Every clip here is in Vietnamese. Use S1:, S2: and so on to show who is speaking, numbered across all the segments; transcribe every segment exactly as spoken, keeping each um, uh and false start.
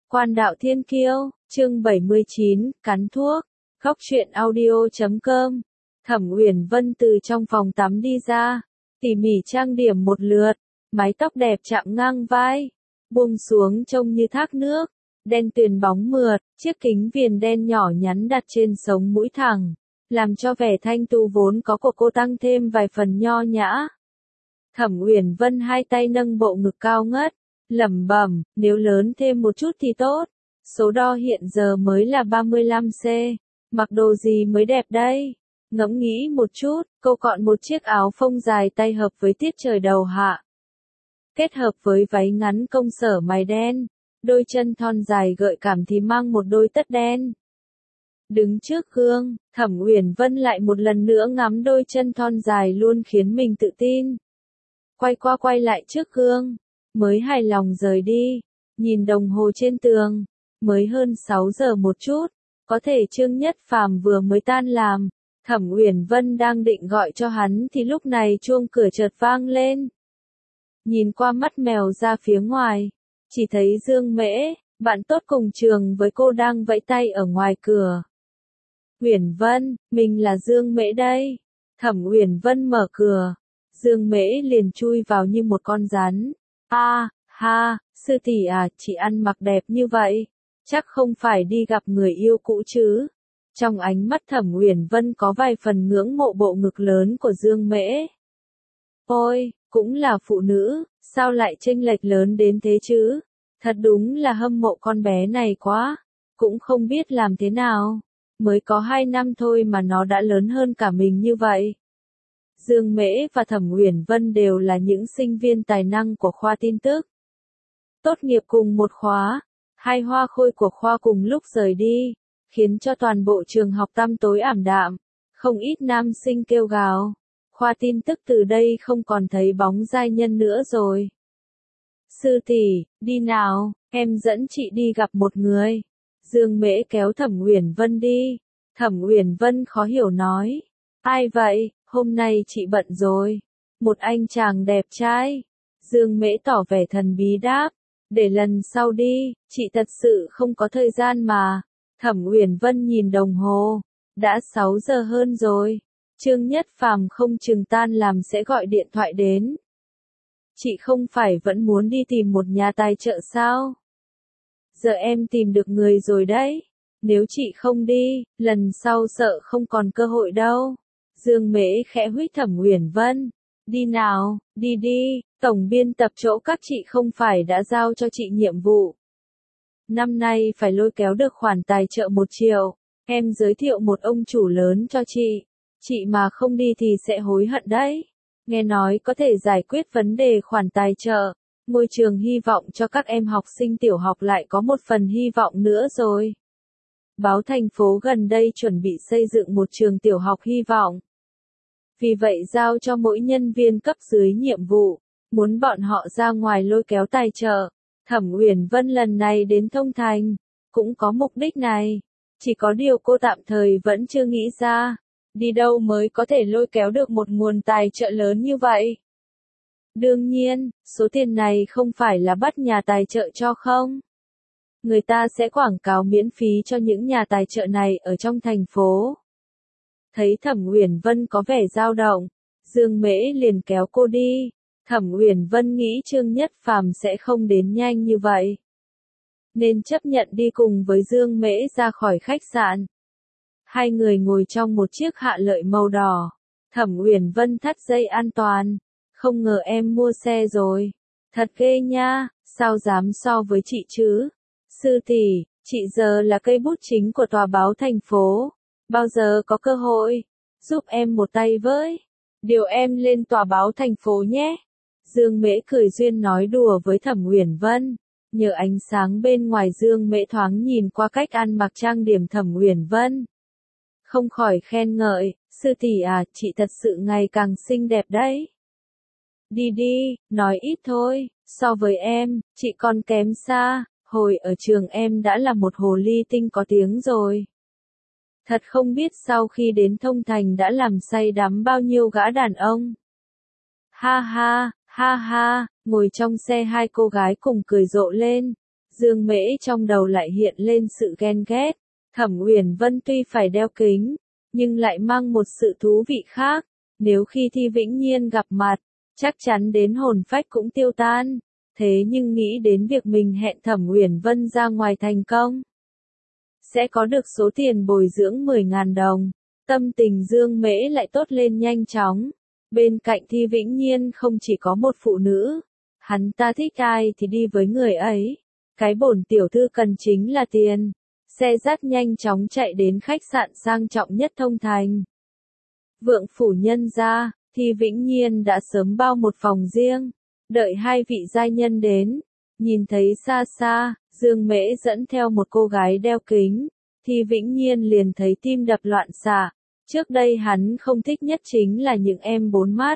S1: Quan đạo thiên kiêu, chương bảy mươi chín, cắn thuốc, góc truyện audio chấm com. Thẩm Uyển Vân từ trong phòng tắm đi ra, tỉ mỉ trang điểm một lượt, mái tóc đẹp chạm ngang vai, buông xuống trông như thác nước, đen tuyền bóng mượt, chiếc kính viền đen nhỏ nhắn đặt trên sống mũi thẳng, làm cho vẻ thanh tú vốn có của cô tăng thêm vài phần nho nhã. Thẩm Uyển Vân hai tay nâng bộ ngực cao ngất, lẩm bẩm, nếu lớn thêm một chút thì tốt. Số đo hiện giờ mới là ba mươi lăm xăng-ti-mét, mặc đồ gì mới đẹp đây? Ngẫm nghĩ một chút, cô chọn một chiếc áo phông dài tay hợp với tiết trời đầu hạ. Kết hợp với váy ngắn công sở mày đen, đôi chân thon dài gợi cảm thì mang một đôi tất đen. Đứng trước gương, Thẩm Uyển Vân lại một lần nữa ngắm đôi chân thon dài luôn khiến mình tự tin. Quay qua quay lại trước gương, mới hài lòng rời đi, nhìn đồng hồ trên tường, mới hơn sáu giờ một chút, có thể Trương Nhất Phàm vừa mới tan làm, Thẩm Uyển Vân đang định gọi cho hắn thì lúc này chuông cửa chợt vang lên. Nhìn qua mắt mèo ra phía ngoài, chỉ thấy Dương Mễ, bạn tốt cùng trường với cô đang vẫy tay ở ngoài cửa. Uyển Vân, mình là Dương Mễ đây. Thẩm Uyển Vân mở cửa, Dương Mễ liền chui vào như một con rắn. A, à, ha, sư tỷ à, chị ăn mặc đẹp như vậy, chắc không phải đi gặp người yêu cũ chứ? Trong ánh mắt Thẩm Uyển Vân có vài phần ngưỡng mộ bộ ngực lớn của Dương Mễ. Ôi, cũng là phụ nữ, sao lại chênh lệch lớn đến thế chứ? Thật đúng là hâm mộ con bé này quá, cũng không biết làm thế nào, mới có hai năm thôi mà nó đã lớn hơn cả mình như vậy. Dương Mễ và Thẩm Uyển Vân đều là những sinh viên tài năng của khoa tin tức. Tốt nghiệp cùng một khóa, hai hoa khôi của khoa cùng lúc rời đi, khiến cho toàn bộ trường học tăm tối ảm đạm, không ít nam sinh kêu gào. Khoa tin tức từ đây không còn thấy bóng giai nhân nữa rồi. Sư tỷ, đi nào, em dẫn chị đi gặp một người. Dương Mễ kéo Thẩm Uyển Vân đi. Thẩm Uyển Vân khó hiểu nói. Ai vậy, hôm nay chị bận rồi. Một anh chàng đẹp trai. Dương Mễ tỏ vẻ thần bí đáp. Để lần sau đi, chị thật sự không có thời gian mà. Thẩm Uyển Vân nhìn đồng hồ. Đã sáu giờ hơn rồi. Trương Nhất Phàm không chừng tan làm sẽ gọi điện thoại đến. Chị không phải vẫn muốn đi tìm một nhà tài trợ sao? Giờ em tìm được người rồi đấy. Nếu chị không đi, lần sau sợ không còn cơ hội đâu. Dương Mễ khẽ huých Thẩm Uyển Vân. Đi nào, đi đi, tổng biên tập chỗ các chị không phải đã giao cho chị nhiệm vụ. Năm nay phải lôi kéo được khoản tài trợ một triệu. Em giới thiệu một ông chủ lớn cho chị. Chị mà không đi thì sẽ hối hận đấy. Nghe nói có thể giải quyết vấn đề khoản tài trợ. Ngôi trường hy vọng cho các em học sinh tiểu học lại có một phần hy vọng nữa rồi. Báo thành phố gần đây chuẩn bị xây dựng một trường tiểu học hy vọng. Vì vậy giao cho mỗi nhân viên cấp dưới nhiệm vụ, muốn bọn họ ra ngoài lôi kéo tài trợ. Thẩm Uyển Vân lần này đến Thông Thành, cũng có mục đích này. Chỉ có điều cô tạm thời vẫn chưa nghĩ ra, đi đâu mới có thể lôi kéo được một nguồn tài trợ lớn như vậy. Đương nhiên, số tiền này không phải là bắt nhà tài trợ cho không. Người ta sẽ quảng cáo miễn phí cho những nhà tài trợ này ở trong thành phố. Thấy Thẩm Uyển Vân có vẻ dao động, Dương Mễ liền kéo cô đi. Thẩm Uyển Vân nghĩ Trương Nhất Phàm sẽ không đến nhanh như vậy, nên chấp nhận đi cùng với Dương Mễ ra khỏi khách sạn. Hai người ngồi trong một chiếc hạ lợi màu đỏ. Thẩm Uyển Vân thắt dây an toàn. Không ngờ em mua xe rồi. Thật ghê nha, sao dám so với chị chứ? Sư tỷ, chị giờ là cây bút chính của tòa báo thành phố. Bao giờ có cơ hội, giúp em một tay với. Điều em lên tòa báo thành phố nhé. Dương Mễ cười duyên nói đùa với Thẩm Uyển Vân. Nhờ ánh sáng bên ngoài Dương Mễ thoáng nhìn qua cách ăn mặc trang điểm Thẩm Uyển Vân. Không khỏi khen ngợi, sư tỷ à, chị thật sự ngày càng xinh đẹp đấy. Đi đi, nói ít thôi, so với em, chị còn kém xa, hồi ở trường em đã là một hồ ly tinh có tiếng rồi. Thật không biết sau khi đến Thông Thành đã làm say đắm bao nhiêu gã đàn ông. Ha ha, ha ha, ngồi trong xe hai cô gái cùng cười rộ lên. Dương Mễ trong đầu lại hiện lên sự ghen ghét. Thẩm Uyển Vân tuy phải đeo kính, nhưng lại mang một sự thú vị khác. Nếu khi Thi Vĩnh Nhiên gặp mặt, chắc chắn đến hồn phách cũng tiêu tan. Thế nhưng nghĩ đến việc mình hẹn Thẩm Uyển Vân ra ngoài thành công, sẽ có được số tiền bồi dưỡng mười nghìn đồng. Tâm tình Dương Mễ lại tốt lên nhanh chóng. Bên cạnh Thi Vĩnh Nhiên không chỉ có một phụ nữ. Hắn ta thích ai thì đi với người ấy. Cái bổn tiểu thư cần chính là tiền. Xe dắt nhanh chóng chạy đến khách sạn sang trọng nhất Thông Thành. Vượng phủ nhân gia, Thi Vĩnh Nhiên đã sớm bao một phòng riêng. Đợi hai vị giai nhân đến. Nhìn thấy xa xa, Dương Mễ dẫn theo một cô gái đeo kính. Thi Vĩnh Nhiên liền thấy tim đập loạn xạ. Trước đây hắn không thích nhất chính là những em bốn mắt.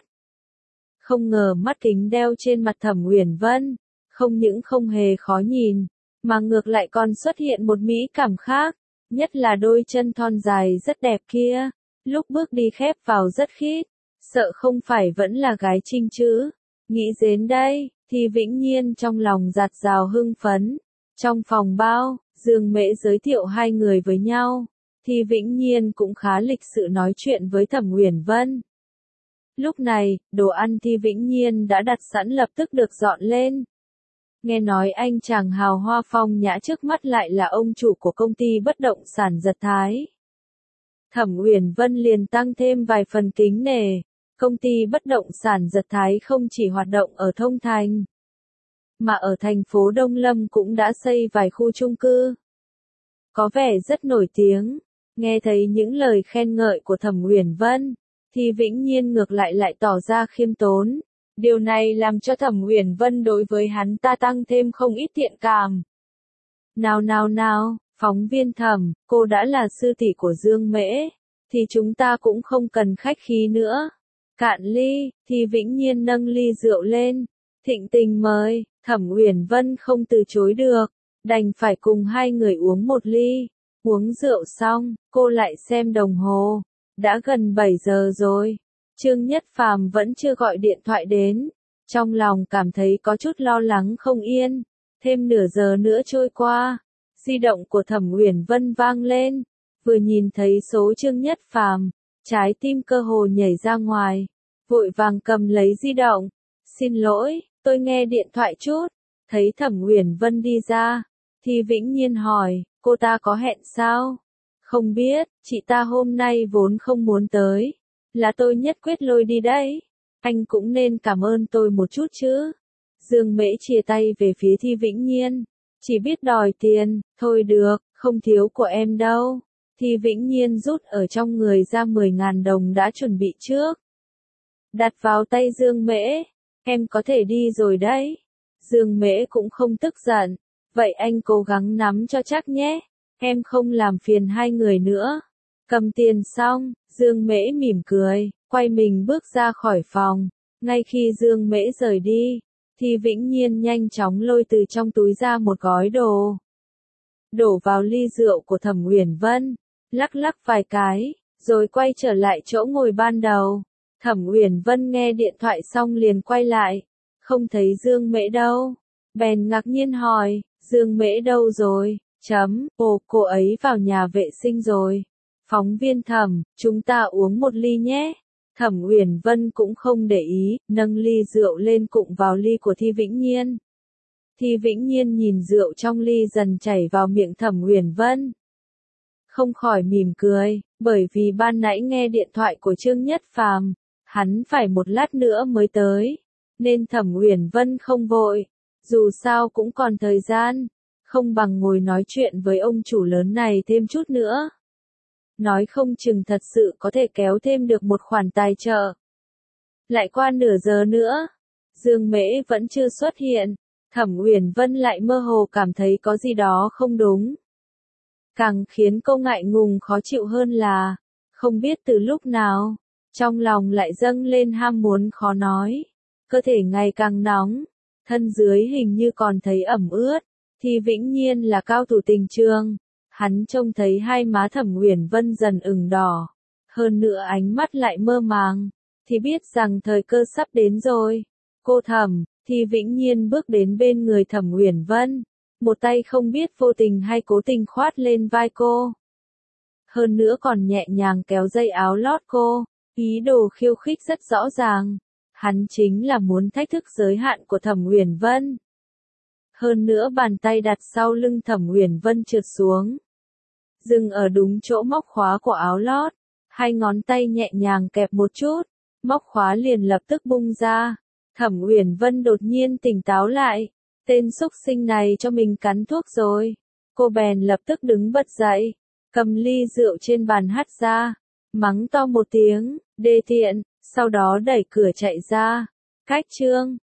S1: Không ngờ mắt kính đeo trên mặt Thẩm Uyển Vân, không những không hề khó nhìn, mà ngược lại còn xuất hiện một mỹ cảm khác, nhất là đôi chân thon dài rất đẹp kia, lúc bước đi khép vào rất khít, sợ không phải vẫn là gái trinh chứ. Nghĩ đến đây, thì Vĩnh Nhiên trong lòng dạt dào hưng phấn. Trong phòng bao, Dương Mễ giới thiệu hai người với nhau. Thì Vĩnh Nhiên cũng khá lịch sự nói chuyện với Thẩm Uyển Vân. Lúc này, đồ ăn Thi Vĩnh Nhiên đã đặt sẵn lập tức được dọn lên. Nghe nói anh chàng hào hoa phong nhã trước mắt lại là ông chủ của công ty bất động sản Giật Thái. Thẩm Uyển Vân liền tăng thêm vài phần kính nể. Công ty bất động sản Giật Thái không chỉ hoạt động ở Thông Thành, mà ở thành phố Đông Lâm cũng đã xây vài khu chung cư. Có vẻ rất nổi tiếng. Nghe thấy những lời khen ngợi của Thẩm Uyển Vân, thì Vĩnh Nhiên ngược lại lại tỏ ra khiêm tốn. Điều này làm cho Thẩm Uyển Vân đối với hắn ta tăng thêm không ít thiện cảm. Nào nào nào, phóng viên Thẩm, cô đã là sư tỷ của Dương Mễ, thì chúng ta cũng không cần khách khí nữa. Cạn ly, thì Vĩnh Nhiên nâng ly rượu lên. Thịnh tình mời, Thẩm Uyển Vân không từ chối được, đành phải cùng hai người uống một ly. Uống rượu xong, cô lại xem đồng hồ. Đã gần bảy giờ rồi. Trương Nhất Phàm vẫn chưa gọi điện thoại đến. Trong lòng cảm thấy có chút lo lắng không yên. Thêm nửa giờ nữa trôi qua. Di động của Thẩm Uyển Vân vang lên. Vừa nhìn thấy số Trương Nhất Phàm, trái tim cơ hồ nhảy ra ngoài. Vội vàng cầm lấy di động. Xin lỗi, tôi nghe điện thoại chút. Thấy Thẩm Uyển Vân đi ra, thì Vĩnh Nhiên hỏi, cô ta có hẹn sao? Không biết, chị ta hôm nay vốn không muốn tới. Là tôi nhất quyết lôi đi đấy. Anh cũng nên cảm ơn tôi một chút chứ. Dương Mễ chia tay về phía Thi Vĩnh Nhiên. Chỉ biết đòi tiền, thôi được, không thiếu của em đâu. Thi Vĩnh Nhiên rút ở trong người ra mười nghìn đồng đã chuẩn bị trước. Đặt vào tay Dương Mễ. Em có thể đi rồi đấy. Dương Mễ cũng không tức giận. Vậy anh cố gắng nắm cho chắc nhé. Em không làm phiền hai người nữa. Cầm tiền xong, Dương Mễ mỉm cười, quay mình bước ra khỏi phòng. Ngay khi Dương Mễ rời đi, thì Vĩnh Nhiên nhanh chóng lôi từ trong túi ra một gói đồ. Đổ vào ly rượu của Thẩm Uyển Vân, lắc lắc vài cái, rồi quay trở lại chỗ ngồi ban đầu. Thẩm Uyển Vân nghe điện thoại xong liền quay lại, không thấy Dương Mễ đâu. Bèn ngạc nhiên hỏi, Dương Mễ đâu rồi? Chấm, ồ, cô ấy vào nhà vệ sinh rồi. Phóng viên Thẩm, chúng ta uống một ly nhé. Thẩm Uyển Vân cũng không để ý, nâng ly rượu lên cụng vào ly của Thi Vĩnh Nhiên. Thi Vĩnh Nhiên nhìn rượu trong ly dần chảy vào miệng Thẩm Uyển Vân. Không khỏi mỉm cười, bởi vì ban nãy nghe điện thoại của Trương Nhất Phàm, hắn phải một lát nữa mới tới, nên Thẩm Uyển Vân không vội, dù sao cũng còn thời gian, không bằng ngồi nói chuyện với ông chủ lớn này thêm chút nữa. Nói không chừng thật sự có thể kéo thêm được một khoản tài trợ. Lại qua nửa giờ nữa, Dương Mễ vẫn chưa xuất hiện, Thẩm Uyển Vân lại mơ hồ cảm thấy có gì đó không đúng. Càng khiến cô ngại ngùng khó chịu hơn là, không biết từ lúc nào, trong lòng lại dâng lên ham muốn khó nói. Cơ thể ngày càng nóng, thân dưới hình như còn thấy ẩm ướt, thì Vĩnh Nhiên là cao thủ tình trường. Hắn trông thấy hai má Thẩm Uyển Vân dần ửng đỏ, hơn nữa ánh mắt lại mơ màng, thì biết rằng thời cơ sắp đến rồi. Cô Thẩm, thì Vĩnh Nhiên bước đến bên người Thẩm Uyển Vân, một tay không biết vô tình hay cố tình khoát lên vai cô. Hơn nữa còn nhẹ nhàng kéo dây áo lót cô, ý đồ khiêu khích rất rõ ràng. Hắn chính là muốn thách thức giới hạn của Thẩm Uyển Vân. Hơn nữa bàn tay đặt sau lưng Thẩm Uyển Vân trượt xuống, dừng ở đúng chỗ móc khóa của áo lót, hai ngón tay nhẹ nhàng kẹp một chút, móc khóa liền lập tức bung ra. Thẩm Uyển Vân đột nhiên tỉnh táo lại, tên xúc sinh này cho mình cắn thuốc rồi. Cô bèn lập tức đứng bật dậy, cầm ly rượu trên bàn hắt ra, mắng to một tiếng, đê tiện, sau đó đẩy cửa chạy ra. Cách chương